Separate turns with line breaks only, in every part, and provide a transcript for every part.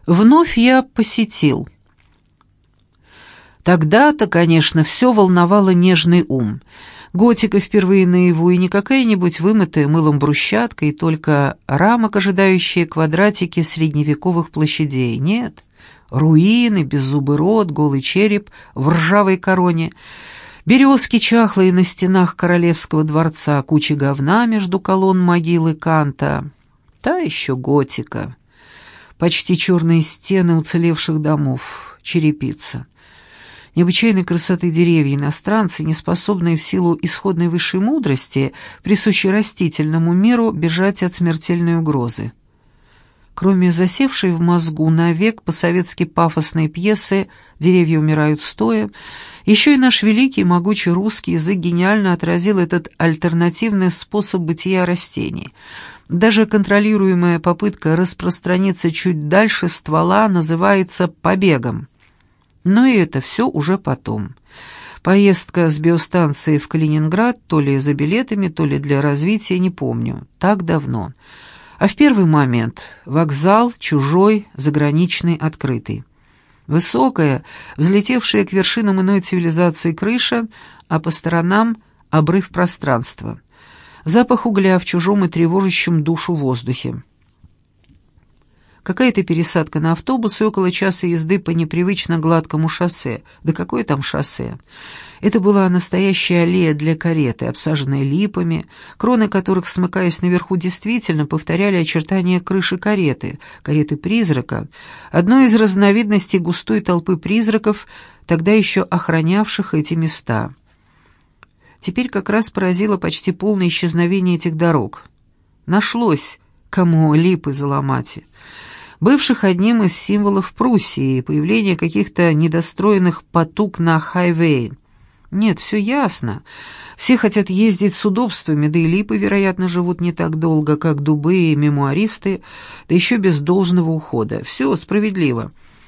Вновь я посетил. Тогда-то, конечно, все волновало нежный ум. Готика впервые наяву, и не какая-нибудь вымытая мылом брусчатка, и только рамок, ожидающие квадратики средневековых площадей. Нет, руины, беззубый рот, голый череп в ржавой короне, березки чахлые на стенах королевского дворца, куча говна между колонн могилы Канта. Та еще готика. Почти черные стены уцелевших домов, черепица. Необычайной красоты деревья иностранцы, не способные в силу исходной высшей мудрости, присущей растительному миру, бежать от смертельной угрозы. Кроме засевшей в мозгу навек по-советски пафосной пьесы «Деревья умирают стоя», еще и наш великий и могучий русский язык гениально отразил этот альтернативный способ бытия растений. Даже контролируемая попытка распространиться чуть дальше ствола называется побегом. Но и это все уже потом. Поездка с биостанции в Калининград, то ли за билетами, то ли для развития, не помню. Так давно. А в первый момент вокзал чужой, заграничный, открытый. Высокая, взлетевшая к вершинам иной цивилизации крыша, а по сторонам обрыв пространства. Запах угля в чужом и тревожащем душу воздухе. Какая-то пересадка на автобус и около часа езды по непривычно гладкому шоссе. Да какое там шоссе? Это была настоящая аллея для кареты, обсаженная липами, кроны которых, смыкаясь наверху, действительно повторяли очертания крыши кареты, кареты-призрака, одной из разновидностей густой толпы призраков, тогда еще охранявших эти места. Теперь как раз поразило почти полное исчезновение этих дорог. Нашлось, кому липы заломать. Бывших одним из символов Пруссии, появление каких-то недостроенных потуг на хайвее. Нет, все ясно. Все хотят ездить с удобствами, да и липы, вероятно, живут не так долго, как дубы и мемуаристы, да еще без должного ухода. Все справедливо.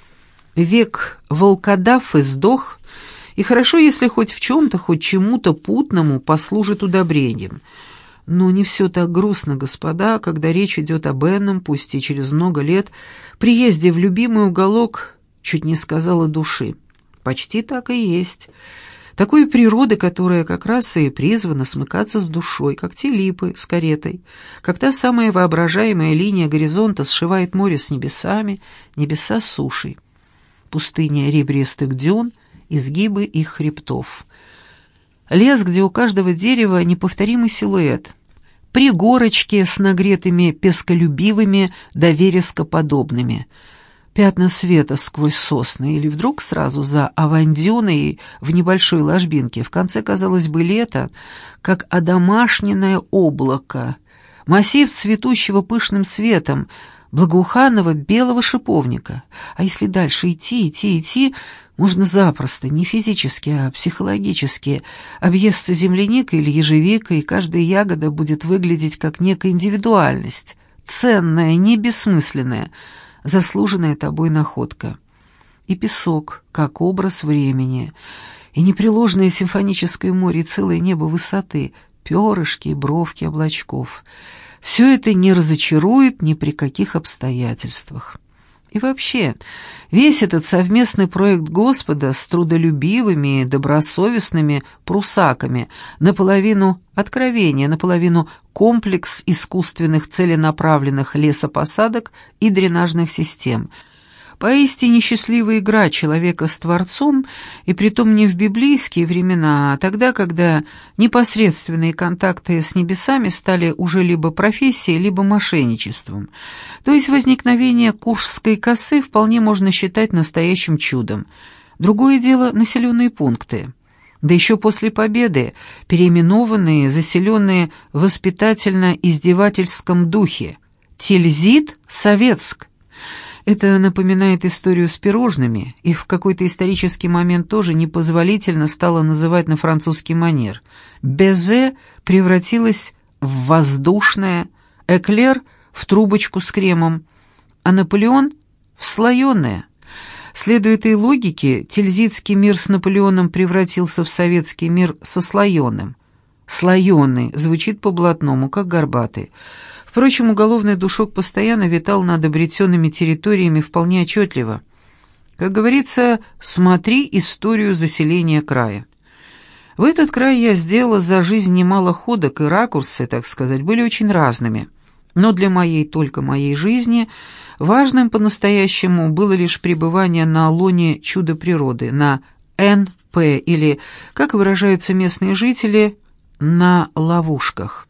Век волкодав и сдох, и хорошо, если хоть в чем-то, хоть чему-то путному послужит удобрением. Но не все так грустно, господа, когда речь идет об энном, пусть и через много лет, приезде в любимый уголок, чуть не сказала, души. Почти так и есть. Такой природы, которая как раз и призвана смыкаться с душой, как те липы с каретой, как та самая воображаемая линия горизонта сшивает море с небесами, небеса с сушей. Пустыня ребристых дюн, изгибы их хребтов. Лес, где у каждого дерева неповторимый силуэт. Пригорочки с нагретыми песколюбивыми да верескоподобными. Пятна света сквозь сосны, или вдруг сразу за авандюной в небольшой ложбинке. В конце, казалось бы, лето, как одомашненное облако. Массив цветущего пышным цветом, благоуханного белого шиповника. А если дальше идти, можно запросто, не физически, а психологически, объесться земляникой или ежевикой, и каждая ягода будет выглядеть как некая индивидуальность, ценная, не бессмысленная, заслуженная тобой находка. И песок, как образ времени, и непреложное симфоническое море, и целое небо высоты, перышки и бровки облачков. Все это не разочарует ни при каких обстоятельствах. И вообще, весь этот совместный проект Господа с трудолюбивыми и добросовестными прусаками, наполовину откровение, наполовину комплекс искусственных целенаправленных лесопосадок и дренажных систем. Поистине счастливая игра человека с Творцом, и притом не в библейские времена, а тогда, когда непосредственные контакты с небесами стали уже либо профессией, либо мошенничеством. То есть возникновение Куршской косы вполне можно считать настоящим чудом. Другое дело — населенные пункты. Да еще после победы, переименованные, заселенные в воспитательно-издевательском духе. Тильзит, Советск. Это напоминает историю с пирожными. Их в какой-то исторический момент тоже непозволительно стало называть на французский манер. Безе превратилось в воздушное, эклер — в трубочку с кремом, а Наполеон — в слоеное. Следуя этой логике, тильзитский мир с Наполеоном превратился в советский мир со слоеным. Слоеный звучит по-блатному, как горбатый. Впрочем, уголовный душок постоянно витал над обретенными территориями вполне отчетливо. Как говорится, смотри историю заселения края. В этот край я сделала за жизнь немало ходок, и ракурсы, так сказать, были очень разными. Но для только моей жизни важным по-настоящему было лишь пребывание на лоне чуда природы, на НП, или, как выражаются местные жители, на ловушках.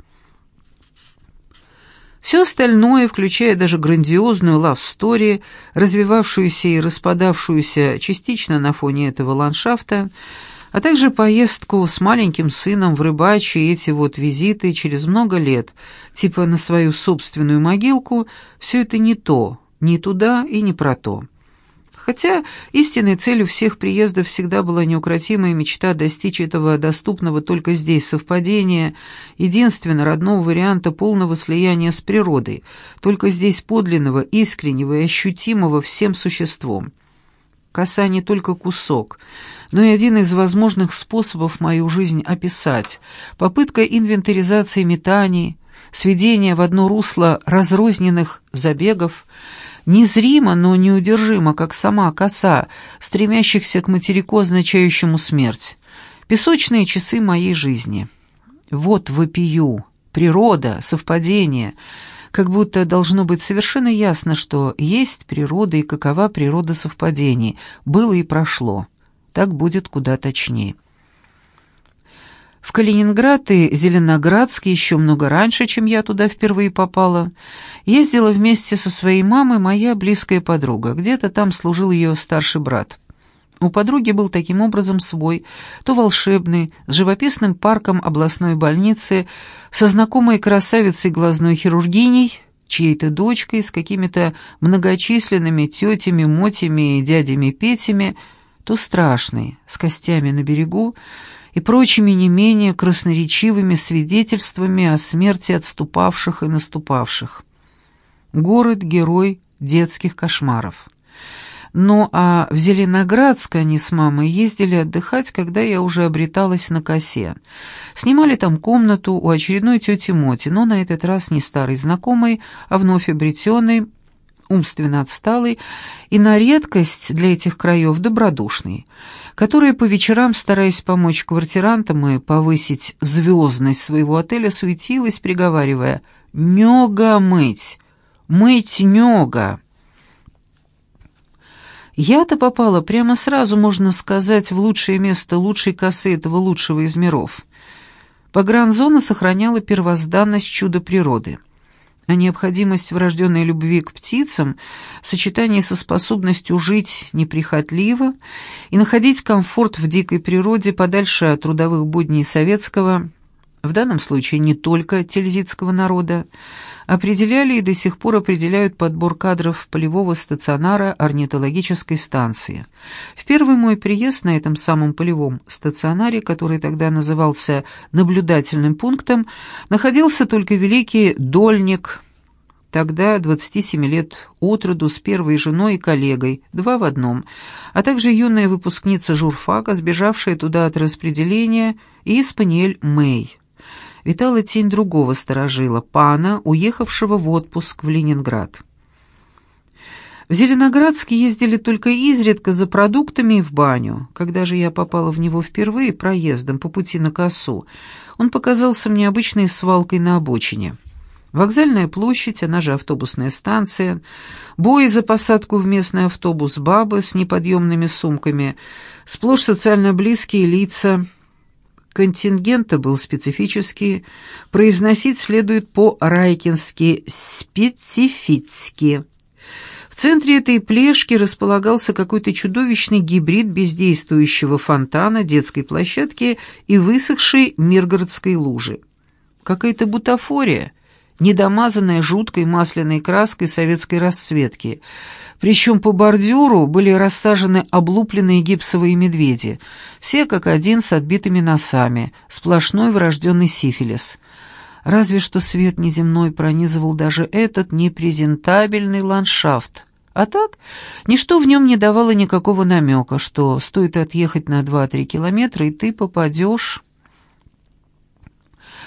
Все остальное, включая даже грандиозную лав-стори, развивавшуюся и распадавшуюся частично на фоне этого ландшафта, а также поездку с маленьким сыном в рыбачьи и эти вот визиты через много лет, типа на свою собственную могилку, все это не то, не туда и не про то. Хотя истинной целью всех приездов всегда была неукротимая мечта достичь этого доступного только здесь совпадения, единственно родного варианта полного слияния с природой, только здесь подлинного, искреннего и ощутимого всем существом. Коса не только кусок, но и один из возможных способов мою жизнь описать, попытка инвентаризации метаний, сведения в одно русло разрозненных забегов, незримо, но неудержимо, как сама коса, стремящихся к материку, означающему смерть. Песочные часы моей жизни. Вот вопию, природа, совпадение, как будто должно быть совершенно ясно, что есть природа и какова природа совпадений, было и прошло. Так будет куда точнее. В Калининград и Зеленоградск еще много раньше, чем я туда впервые попала, ездила вместе со своей мамой моя близкая подруга. Где-то там служил ее старший брат. У подруги был таким образом свой, то волшебный, с живописным парком областной больницы, со знакомой красавицей глазной хирургиней, чьей-то дочкой, с какими-то многочисленными тетями, мотями и дядями Петями, то страшный, с костями на берегу, и прочими не менее красноречивыми свидетельствами о смерти отступавших и наступавших. Город-герой детских кошмаров. Ну а в Зеленоградск они с мамой ездили отдыхать, когда я уже обреталась на косе. Снимали там комнату у очередной тети Моти, но на этот раз не старой знакомой, а вновь обретенной, умственно отсталой и на редкость для этих краев добродушной, которая по вечерам, стараясь помочь квартирантам и повысить звездность своего отеля, суетилась, приговаривая «Нёга мыть! Мыть нёга!». Я-то попала прямо сразу, можно сказать, в лучшее место лучшей косы этого лучшего из миров. Погранзона сохраняла первозданность чуда природы. А необходимость врожденной любви к птицам в сочетании со способностью жить неприхотливо и находить комфорт в дикой природе подальше от трудовых будней советского, в данном случае не только тильзитского народа, определяли и до сих пор определяют подбор кадров полевого стационара орнитологической станции. В первый мой приезд на этом самом полевом стационаре, который тогда назывался наблюдательным пунктом, находился только великий Дольник, тогда 27 лет от роду, с первой женой и коллегой, 2 в 1, а также юная выпускница журфака, сбежавшая туда от распределения, и спаниель Мэй. Витала тень другого сторожила, пана, уехавшего в отпуск в Ленинград. В Зеленоградск ездили только изредка за продуктами и в баню. Когда же я попала в него впервые проездом по пути на косу, он показался мне обычной свалкой на обочине. Вокзальная площадь, она же автобусная станция, бои за посадку в местный автобус, бабы с неподъемными сумками, сплошь социально близкие лица. Контингент был специфический, произносить следует по-райкински «специфицки». В центре этой плешки располагался какой-то чудовищный гибрид бездействующего фонтана, детской площадки и высохшей миргородской лужи. Какая-то бутафория, недомазанная жуткой масляной краской советской расцветки. Причем по бордюру были рассажены облупленные гипсовые медведи, все как один с отбитыми носами, сплошной врожденный сифилис. Разве что свет неземной пронизывал даже этот непрезентабельный ландшафт. А так, ничто в нем не давало никакого намека, что стоит отъехать на 2-3 километра, и ты попадешь...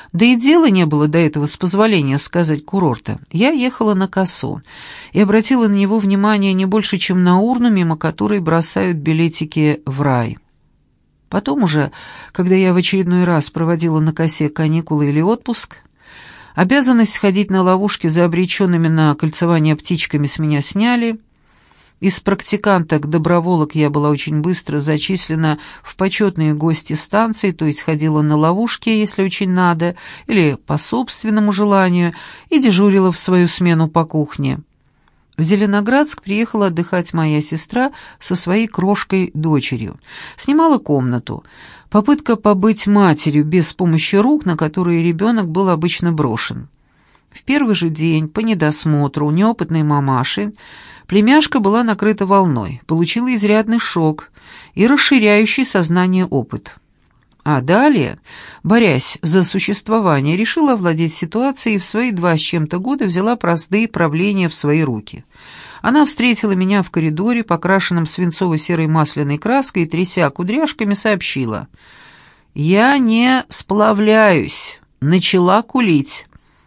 Да и дела не было до этого, с позволения сказать, курорта. Я ехала на косу и обратила на него внимание не больше, чем на урну, мимо которой бросают билетики в рай. Потом уже, когда я в очередной раз проводила на косе каникулы или отпуск, обязанность ходить на ловушки за обреченными на кольцевание птичками с меня сняли. Из практиканток-доброволок я была очень быстро зачислена в почетные гости станции, то есть ходила на ловушки, если очень надо, или по собственному желанию, и дежурила в свою смену по кухне. В Зеленоградск приехала отдыхать моя сестра со своей крошкой-дочерью. Снимала комнату. Попытка побыть матерью без помощи рук, на которые ребенок был обычно брошен. В первый же день, по недосмотру у неопытной мамаши, племяшка была накрыта волной, получила изрядный шок и расширяющий сознание опыт. А далее, борясь за существование, решила овладеть ситуацией и в свои 2 с чем-то года взяла простые правления в свои руки. Она встретила меня в коридоре, покрашенном свинцово-серой масляной краской, и, тряся кудряшками, сообщила: «Я не сплавляюсь, начала кулить».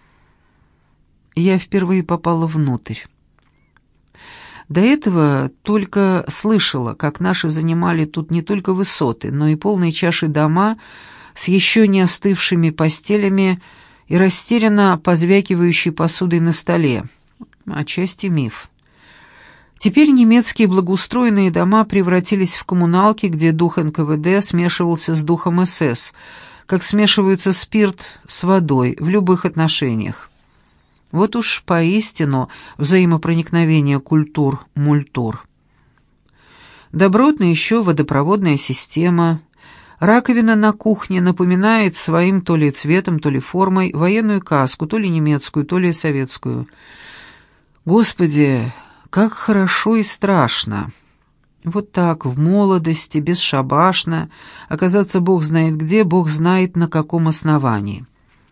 Я впервые попала внутрь. До этого только слышала, как наши занимали тут не только высоты, но и полные чаши дома с еще не остывшими постелями и растерянно позвякивающей посудой на столе. Отчасти миф. Теперь немецкие благоустроенные дома превратились в коммуналки, где дух НКВД смешивался с духом СС, как смешивается спирт с водой в любых отношениях. Вот уж поистину взаимопроникновение культур-мультур. Добротна еще водопроводная система. Раковина на кухне напоминает своим то ли цветом, то ли формой военную каску, то ли немецкую, то ли советскую. Господи, как хорошо и страшно. Вот так, в молодости, бесшабашно, оказаться Бог знает где, Бог знает на каком основании.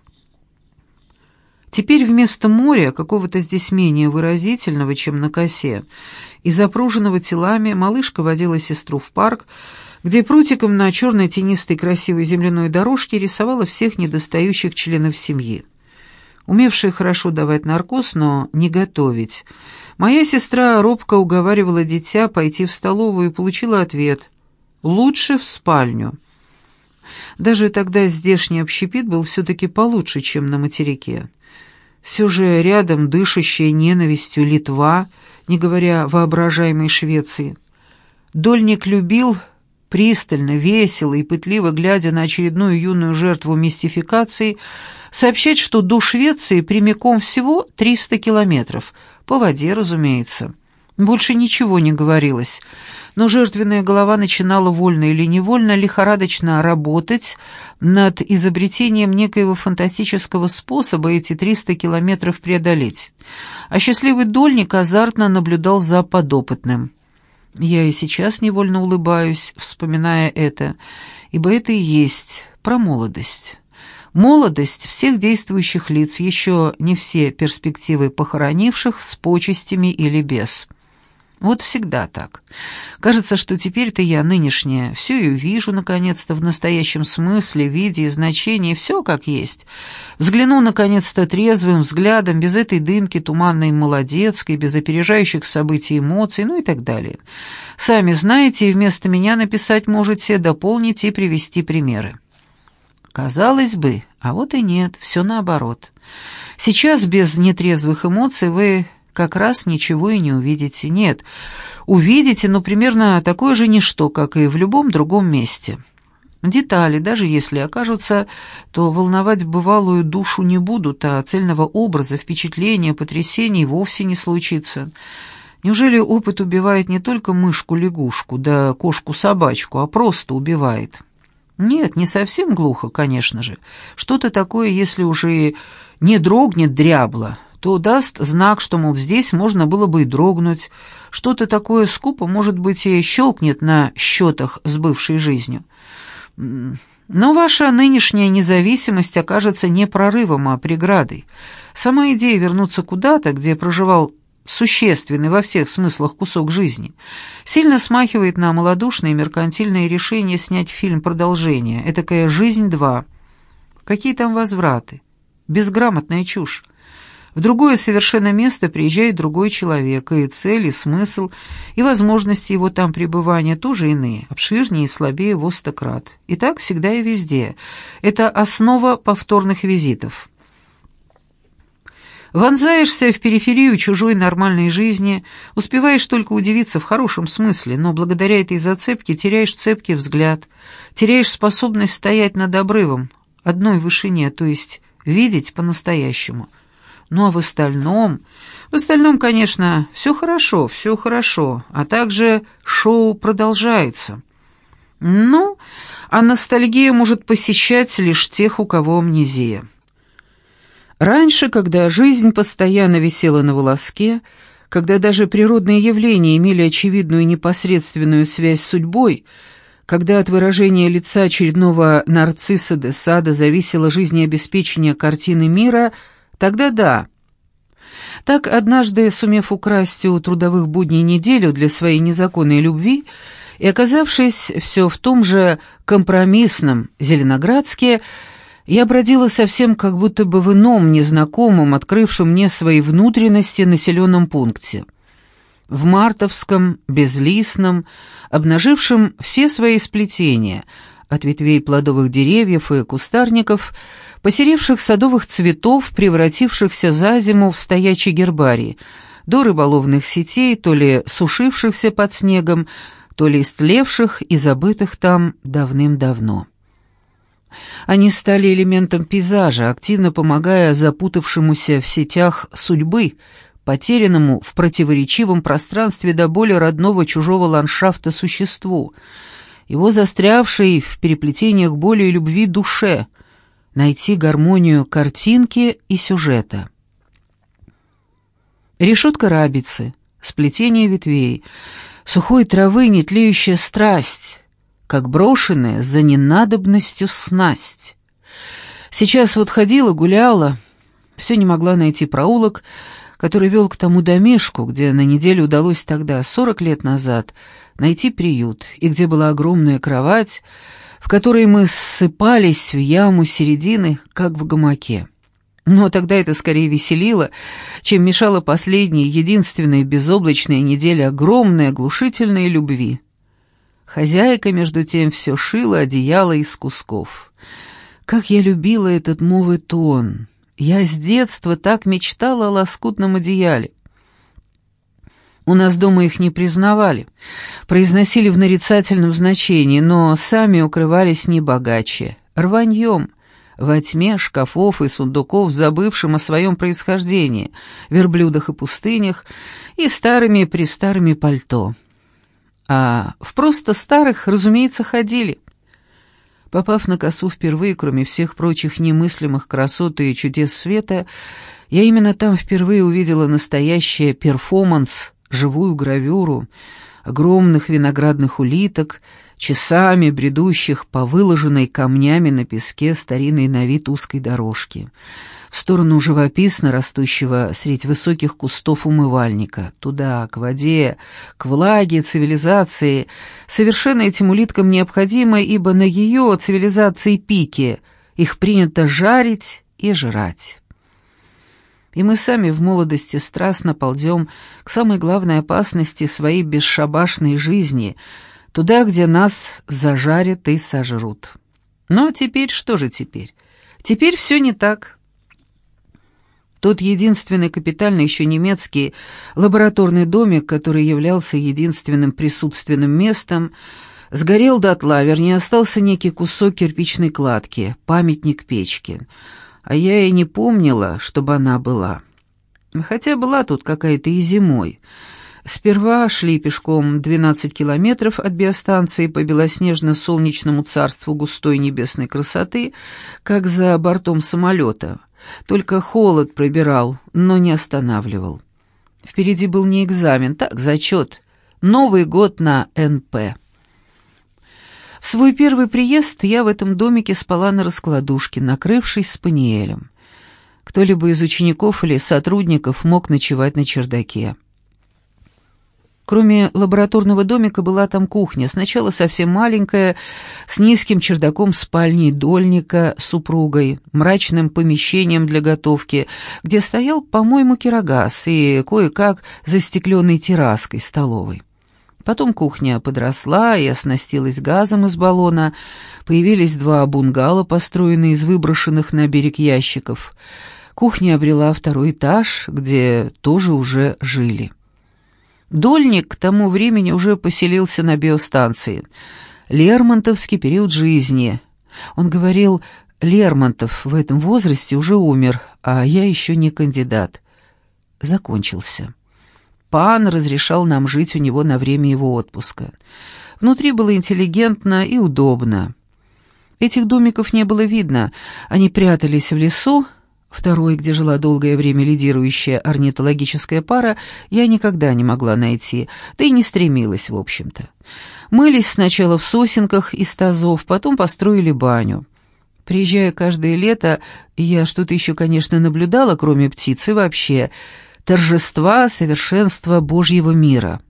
Теперь вместо моря, какого-то здесь менее выразительного, чем на косе, и запруженного телами, малышка водила сестру в парк, где прутиком на черной тенистой красивой земляной дорожке рисовала всех недостающих членов семьи. Умевшая хорошо давать наркоз, но не готовить, моя сестра робко уговаривала дитя пойти в столовую и получила ответ: «Лучше в спальню». Даже тогда здешний общепит был все-таки получше, чем на материке. Все же рядом дышащая ненавистью Литва, не говоря о воображаемой Швеции. Дольник любил, пристально, весело и пытливо, глядя на очередную юную жертву мистификации, сообщать, что до Швеции прямиком всего 300 километров, по воде, разумеется. Больше ничего не говорилось, но жертвенная голова начинала вольно или невольно лихорадочно работать над изобретением некоего фантастического способа эти 300 километров преодолеть. А счастливый дольник азартно наблюдал за подопытным. Я и сейчас невольно улыбаюсь, вспоминая это, ибо это и есть про молодость. Молодость всех действующих лиц, еще не все перспективы похоронивших с почестями или без. Вот всегда так. Кажется, что теперь-то я нынешняя, все ее вижу, наконец-то, в настоящем смысле, виде и значении, все как есть. Взгляну, наконец-то, трезвым взглядом, без этой дымки туманной молодецкой, без опережающих событий эмоций, ну и так далее. Сами знаете, и вместо меня написать можете, дополнить и привести примеры. Казалось бы, а вот и нет, все наоборот. Сейчас без нетрезвых эмоций вы как раз ничего и не увидите. Нет, увидите, но примерно такое же ничто, как и в любом другом месте. Детали, даже если окажутся, то волновать бывалую душу не будут, а цельного образа, впечатления, потрясений вовсе не случится. Неужели опыт убивает не только мышку-лягушку, да кошку-собачку, а просто убивает? Нет, не совсем глухо, конечно же. Что-то такое, если уже и не дрогнет дрябло, то даст знак, что, мол, здесь можно было бы и дрогнуть. Что-то такое скупо, может быть, и щелкнет на счетах с бывшей жизнью. Но ваша нынешняя независимость окажется не прорывом, а преградой. Сама идея вернуться куда-то, где проживал существенный во всех смыслах кусок жизни, сильно смахивает на малодушное меркантильное решение снять фильм «Продолжение», этакая «Жизнь 2». Какие там возвраты? Безграмотная чушь. В другое совершенно место приезжает другой человек, и цель, и смысл, и возможности его там пребывания тоже иные, обширнее и слабее во 100 крат. И так всегда и везде. Это основа повторных визитов. Вонзаешься в периферию чужой нормальной жизни, успеваешь только удивиться в хорошем смысле, но благодаря этой зацепке теряешь цепкий взгляд, теряешь способность стоять над обрывом, одной вышине, то есть видеть по-настоящему. Ну а в остальном, конечно, все хорошо, а также шоу продолжается. Ну, а ностальгия может посещать лишь тех, у кого амнезия. Раньше, когда жизнь постоянно висела на волоске, когда даже природные явления имели очевидную непосредственную связь с судьбой, когда от выражения лица очередного нарцисса де Сада зависело жизнеобеспечение картины мира, тогда да. Так, однажды, сумев украсть у трудовых будней неделю для своей незаконной любви и оказавшись все в том же компромиссном Зеленоградске, я бродила совсем как будто бы в ином, незнакомом, открывшем мне свои внутренности населенном пункте. В мартовском, безлистном, обнажившем все свои сплетения, от ветвей плодовых деревьев и кустарников, посеревших садовых цветов, превратившихся за зиму в стоячий гербарий, до рыболовных сетей, то ли сушившихся под снегом, то ли истлевших и забытых там давным-давно. Они стали элементом пейзажа, активно помогая запутавшемуся в сетях судьбы, потерянному в противоречивом пространстве до боли родного чужого ландшафта существу, его застрявшей в переплетениях боли и любви душе, найти гармонию картинки и сюжета. Решетка рабицы, сплетение ветвей, сухой травы нетлеющая страсть, как брошенная за ненадобностью снасть. Сейчас вот ходила, гуляла, все не могла найти проулок, который вел к тому домишку, где на неделю удалось тогда, 40 лет назад, найти приют, и где была огромная кровать, в которой мы ссыпались в яму середины, как в гамаке. Но тогда это скорее веселило, чем мешало последней, единственной безоблачной неделе огромной оглушительной любви. Хозяйка, между тем, все шила одеяло из кусков. Как я любила этот моветон! Я с детства так мечтала о лоскутном одеяле. У нас дома их не признавали, произносили в нарицательном значении, но сами укрывались не богаче, рваньем, во тьме шкафов и сундуков, забывшим о своем происхождении, верблюдах и пустынях, и старыми-престарыми пальто. А в просто старых, разумеется, ходили. Попав на косу впервые, кроме всех прочих немыслимых красот и чудес света, я именно там впервые увидела настоящий перформанс, живую гравюру, огромных виноградных улиток, часами бредущих по выложенной камнями на песке старинной на вид узкой дорожки, в сторону живописно растущего средь высоких кустов умывальника, туда, к воде, к влаге, цивилизации, совершенно этим улиткам необходимо, ибо на ее цивилизации пике их принято жарить и жрать. И мы сами в молодости страстно ползем к самой главной опасности своей бесшабашной жизни, туда, где нас зажарят и сожрут. Но теперь, что же теперь? Теперь все не так. Тот единственный капитальный еще немецкий лабораторный домик, который являлся единственным присутственным местом, сгорел дотла, вернее, остался некий кусок кирпичной кладки, памятник печки. А я и не помнила, чтобы она была. Хотя была тут какая-то и зимой. Сперва шли пешком 12 километров от биостанции по белоснежно-солнечному царству густой небесной красоты, как за бортом самолета. Только холод пробирал, но не останавливал. Впереди был не экзамен, так, зачет. Новый год на НП. В свой первый приезд я в этом домике спала на раскладушке, накрывшись спаниелем. Кто-либо из учеников или сотрудников мог ночевать на чердаке. Кроме лабораторного домика была там кухня, сначала совсем маленькая, с низким чердаком спальней дольника с супругой, мрачным помещением для готовки, где стоял, по-моему, кирогаз и кое-как застекленной терраской столовой. Потом кухня подросла и оснастилась газом из баллона, появились 2 бунгало, построенные из выброшенных на берег ящиков. Кухня обрела 2-й этаж, где тоже уже жили. Дольник к тому времени уже поселился на биостанции. Лермонтовский период жизни. Он говорил, Лермонтов в этом возрасте уже умер, а я еще не кандидат. Закончился. Пан разрешал нам жить у него на время его отпуска. Внутри было интеллигентно и удобно. Этих домиков не было видно, они прятались в лесу. Второй, где жила долгое время лидирующая орнитологическая пара, я никогда не могла найти, да и не стремилась, в общем-то. Мылись сначала в сосенках из тазов, потом построили баню. Приезжая каждое лето, я что-то еще, конечно, наблюдала, кроме птиц, и вообще торжества совершенства Божьего мира.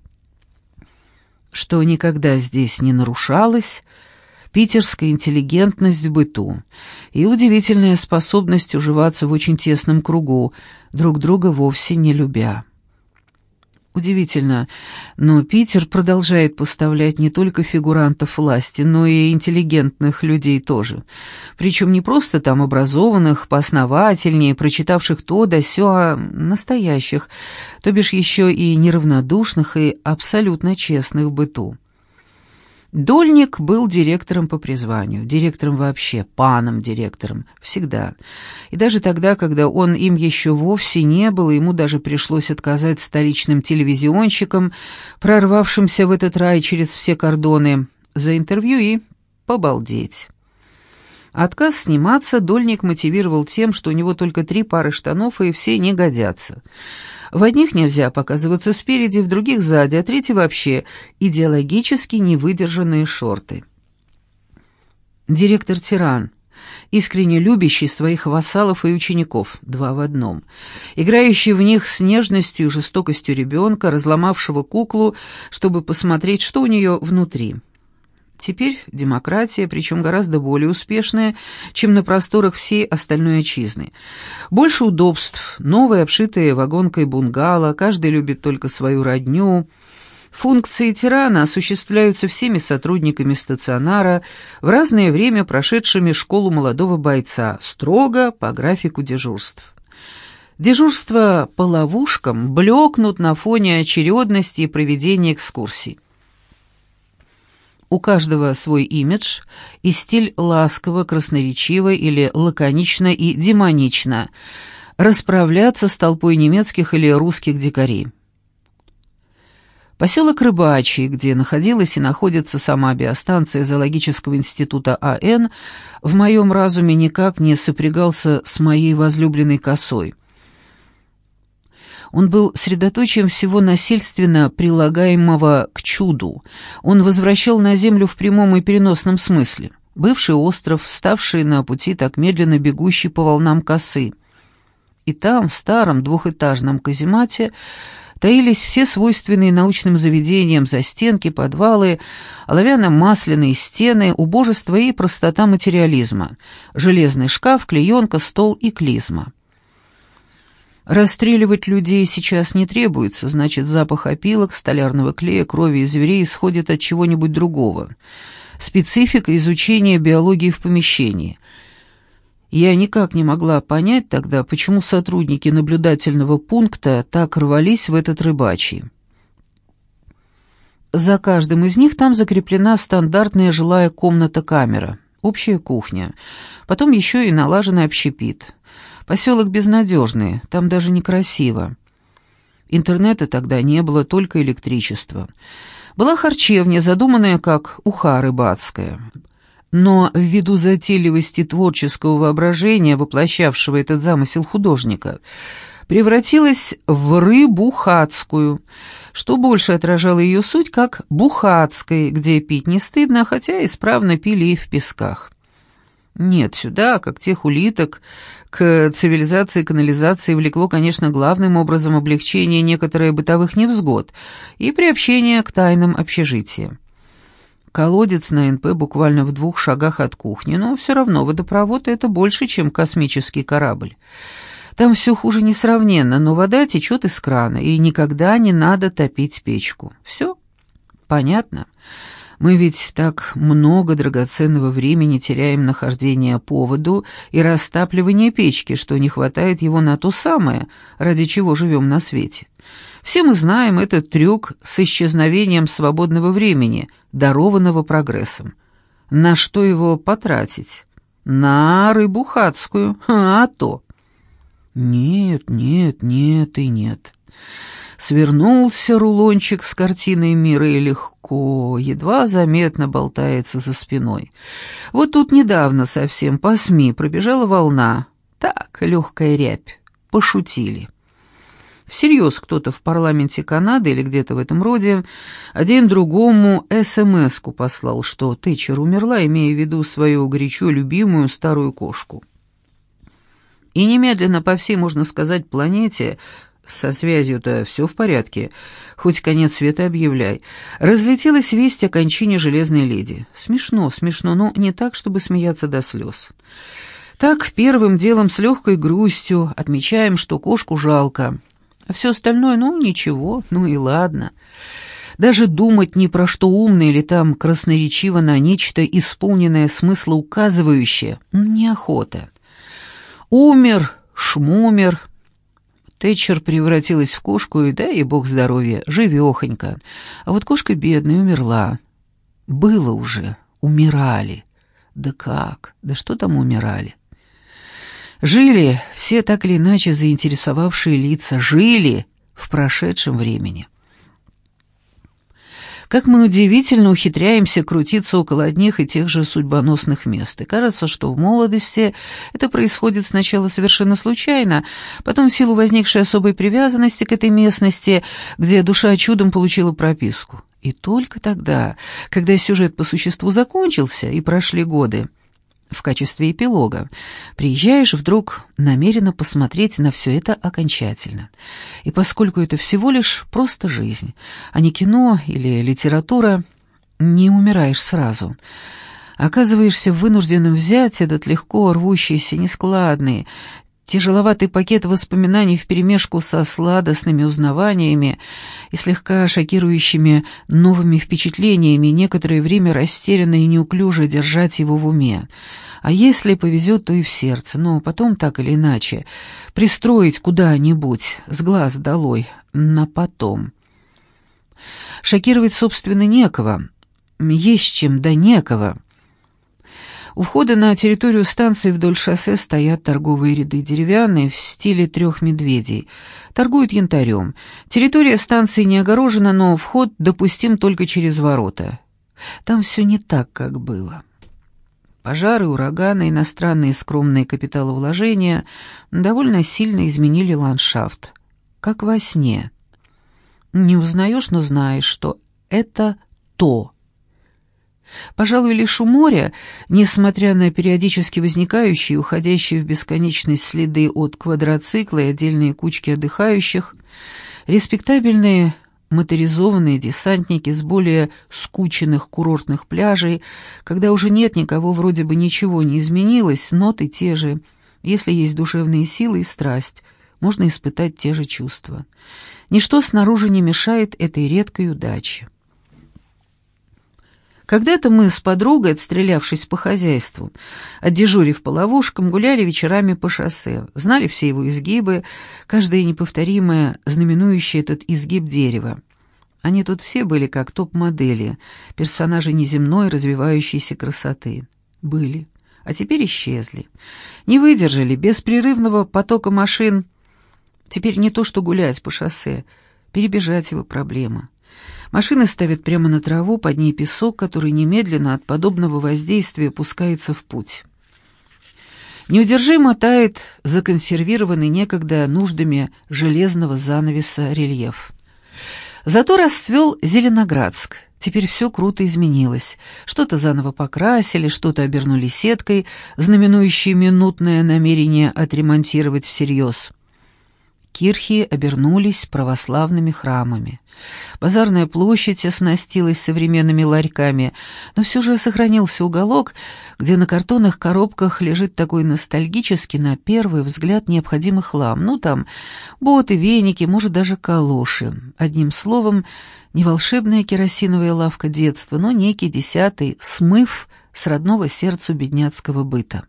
Что никогда здесь не нарушалось, питерская интеллигентность в быту и удивительная способность уживаться в очень тесном кругу, друг друга вовсе не любя. Удивительно, но Питер продолжает поставлять не только фигурантов власти, но и интеллигентных людей тоже. Причем не просто там образованных, поосновательнее, прочитавших то да сё, а настоящих, то бишь еще и неравнодушных и абсолютно честных в быту. Дольник был директором по призванию, директором вообще, паном-директором, всегда. И даже тогда, когда он им еще вовсе не был, и ему даже пришлось отказать столичным телевизионщикам, прорвавшимся в этот рай через все кордоны, за интервью и побалдеть. Отказ сниматься Дольник мотивировал тем, что у него только 3 пары штанов, и все не годятся. В одних нельзя показываться спереди, в других сзади, а третий вообще идеологически невыдержанные шорты. Директор-тиран, искренне любящий своих вассалов и учеников, 2 в одном, играющий в них с нежностью и жестокостью ребенка, разломавшего куклу, чтобы посмотреть, что у нее внутри. Теперь демократия, причем гораздо более успешная, чем на просторах всей остальной отчизны. Больше удобств, новые обшитые вагонкой бунгало, каждый любит только свою родню. Функции тирана осуществляются всеми сотрудниками стационара, в разное время прошедшими школу молодого бойца, строго по графику дежурств. Дежурства по ловушкам блекнут на фоне очередности и проведения экскурсий. У каждого свой имидж и стиль ласково, красноречиво или лаконично и демонично расправляться с толпой немецких или русских дикарей. Поселок Рыбачий, где находилась и находится сама биостанция зоологического института АН, в моем разуме никак не сопрягался с моей возлюбленной косой. Он был средоточием всего насильственно прилагаемого к чуду. Он возвращал на землю в прямом и переносном смысле. Бывший остров, ставший на пути так медленно бегущий по волнам косы. И там, в старом 2-этажном каземате, таились все свойственные научным заведениям застенки, подвалы, оловянно-масляные стены, убожество и простота материализма, железный шкаф, клеенка, стол и клизма. Расстреливать людей сейчас не требуется, значит, запах опилок, столярного клея, крови и зверей исходит от чего-нибудь другого. Специфика изучения биологии в помещении. Я никак не могла понять тогда, почему сотрудники наблюдательного пункта так рвались в этот Рыбачий. За каждым из них там закреплена стандартная жилая комната-камера, общая кухня, потом еще и налаженный общепит. Поселок безнадежный, там даже некрасиво. Интернета тогда не было, только электричество. Была харчевня, задуманная как уха рыбацкая. Но ввиду затейливости творческого воображения, воплощавшего этот замысел художника, превратилась в рыбухацкую, что больше отражало ее суть как бухацкой, где пить не стыдно, хотя исправно пили и в песках. Нет, сюда, как тех улиток, к цивилизации и канализации влекло, конечно, главным образом облегчение некоторых бытовых невзгод и приобщение к тайнам общежития. Колодец на НП буквально в 2 шагах от кухни, но все равно водопровод — это больше, чем космический корабль. Там все хуже несравненно, но вода течет из крана, и никогда не надо топить печку. Все понятно. Мы ведь так много драгоценного времени теряем на хождение по воду и растапливание печки, что не хватает его на то самое, ради чего живем на свете. Все мы знаем этот трюк с исчезновением свободного времени, дарованного прогрессом. На что его потратить? На рыбу хатскую, а то. Нет, нет, нет и нет. Свернулся рулончик с картиной мира и легко, едва заметно болтается за спиной. Вот тут недавно совсем по СМИ пробежала волна. Так, легкая рябь. Пошутили. Всерьез кто-то в парламенте Канады или где-то в этом роде один другому СМС-ку послал, что Тэтчер умерла, имея в виду свою горячо любимую старую кошку. И немедленно по всей, можно сказать, планете, со связью-то все в порядке, хоть конец света объявляй, разлетелась весть о кончине железной леди. Смешно, но не так, чтобы смеяться до слез. Так, первым делом с легкой грустью отмечаем, что кошку жалко. А все остальное, ничего, и ладно. Даже думать ни про что умное или там красноречиво на нечто, исполненное смысла указывающее, неохота. Умер, шмумер. Тэтчер превратилась в кошку, и дай ей бог здоровья, живехонька. А вот кошка бедная умерла. Было уже, умирали. Да как? Да что там умирали? Жили все так или иначе заинтересовавшие лица, жили в прошедшем времени. Как мы удивительно ухитряемся крутиться около одних и тех же судьбоносных мест. И кажется, что в молодости это происходит сначала совершенно случайно, потом в силу возникшей особой привязанности к этой местности, где душа чудом получила прописку. И только тогда, когда сюжет по существу закончился и прошли годы, в качестве эпилога, приезжаешь вдруг намеренно посмотреть на все это окончательно. И поскольку это всего лишь просто жизнь, а не кино или литература, не умираешь сразу. Оказываешься вынужденным взять этот легко рвущийся, нескладный, тяжеловатый пакет воспоминаний вперемешку со сладостными узнаваниями и слегка шокирующими новыми впечатлениями, некоторое время растерянно и неуклюже держать его в уме. А если повезет, то и в сердце, но потом, так или иначе, пристроить куда-нибудь, с глаз долой, на потом. Шокировать, собственно, некого, есть чем, да некого. У входа на территорию станции вдоль шоссе стоят торговые ряды, деревянные, в стиле 3 медведей. Торгуют янтарем. Территория станции не огорожена, но вход допустим только через ворота. Там все не так, как было. Пожары, ураганы, иностранные скромные капиталовложения довольно сильно изменили ландшафт. Как во сне. Не узнаешь, но знаешь, что это то. Пожалуй, лишь у моря, несмотря на периодически возникающие и уходящие в бесконечность следы от квадроцикла и отдельные кучки отдыхающих, респектабельные моторизованные десантники с более скученных курортных пляжей, когда уже нет никого, вроде бы ничего не изменилось, ноты те же. Если есть душевные силы и страсть, можно испытать те же чувства. Ничто снаружи не мешает этой редкой удаче. Когда-то мы с подругой, отстрелявшись по хозяйству, отдежурив по ловушкам, гуляли вечерами по шоссе, знали все его изгибы, каждое неповторимое, знаменующее этот изгиб дерева. Они тут все были как топ-модели, персонажи неземной развивающейся красоты. Были, а теперь исчезли. Не выдержали беспрерывного потока машин. Теперь не то что гулять по шоссе, перебежать его проблема. Машины ставят прямо на траву, под ней песок, который немедленно от подобного воздействия пускается в путь. Неудержимо тает законсервированный некогда нуждами железного занавеса рельеф. Зато расцвел Зеленоградск, Теперь все круто изменилось. Что-то заново покрасили, что-то обернули сеткой, знаменующей минутное намерение отремонтировать всерьез. Кирхи обернулись православными храмами. Базарная площадь оснастилась современными ларьками, но все же сохранился уголок, где на картонных коробках лежит такой ностальгический, на первый взгляд, необходимый хлам. Ну, там боты, веники, может, даже калоши. Одним словом, не волшебная керосиновая лавка детства, но некий десятый смыв с родного сердцу бедняцкого быта.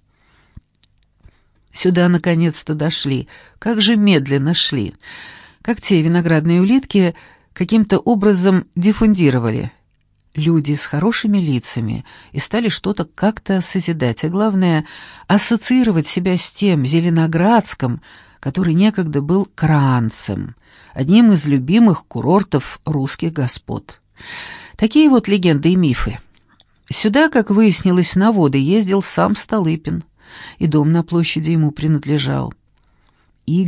Сюда наконец-то дошли. Как же медленно шли. Как те виноградные улитки каким-то образом диффундировали. Люди с хорошими лицами и стали что-то как-то созидать, а главное — ассоциировать себя с тем Зеленоградском, который некогда был Кранцем, одним из любимых курортов русских господ. Такие вот легенды и мифы. Сюда, как выяснилось, на воды ездил сам Столыпин, и дом на площади ему принадлежал. И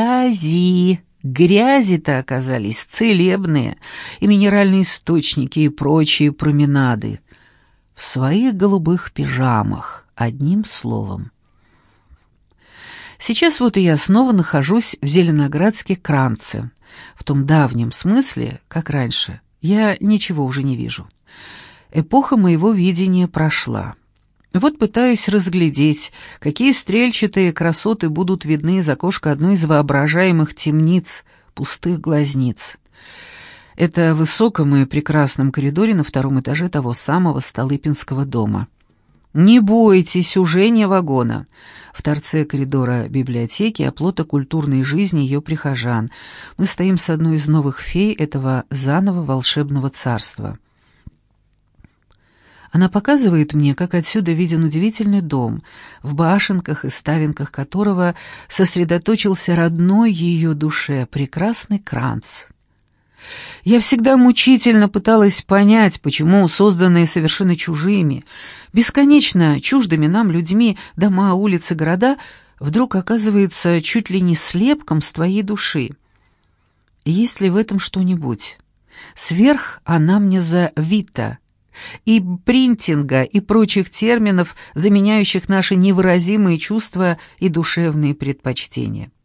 грязи-то оказались целебные, и минеральные источники, и прочие променады. В своих голубых пижамах, одним словом. Сейчас вот и я снова нахожусь в Зеленоградске Кранце. В том давнем смысле, как раньше, я ничего уже не вижу. Эпоха моего видения прошла. Вот пытаюсь разглядеть, какие стрельчатые красоты будут видны из окошка одной из воображаемых темниц, пустых глазниц. Это в высоком и прекрасном коридоре на втором этаже того самого Столыпинского дома. Не бойтесь, уже не вагона. В торце коридора библиотеки, оплота культурной жизни ее прихожан. Мы стоим с одной из новых фей этого заново волшебного царства. Она показывает мне, как отсюда виден удивительный дом, в башенках и ставенках которого сосредоточился родной ее душе прекрасный Кранц. Я всегда мучительно пыталась понять, почему созданные совершенно чужими, бесконечно чуждыми нам людьми дома, улицы, города вдруг оказываются чуть ли не слепком с твоей души. Есть ли в этом что-нибудь? Сверх анамнеза Вита и принтинга и прочих терминов, заменяющих наши невыразимые чувства и душевные предпочтения.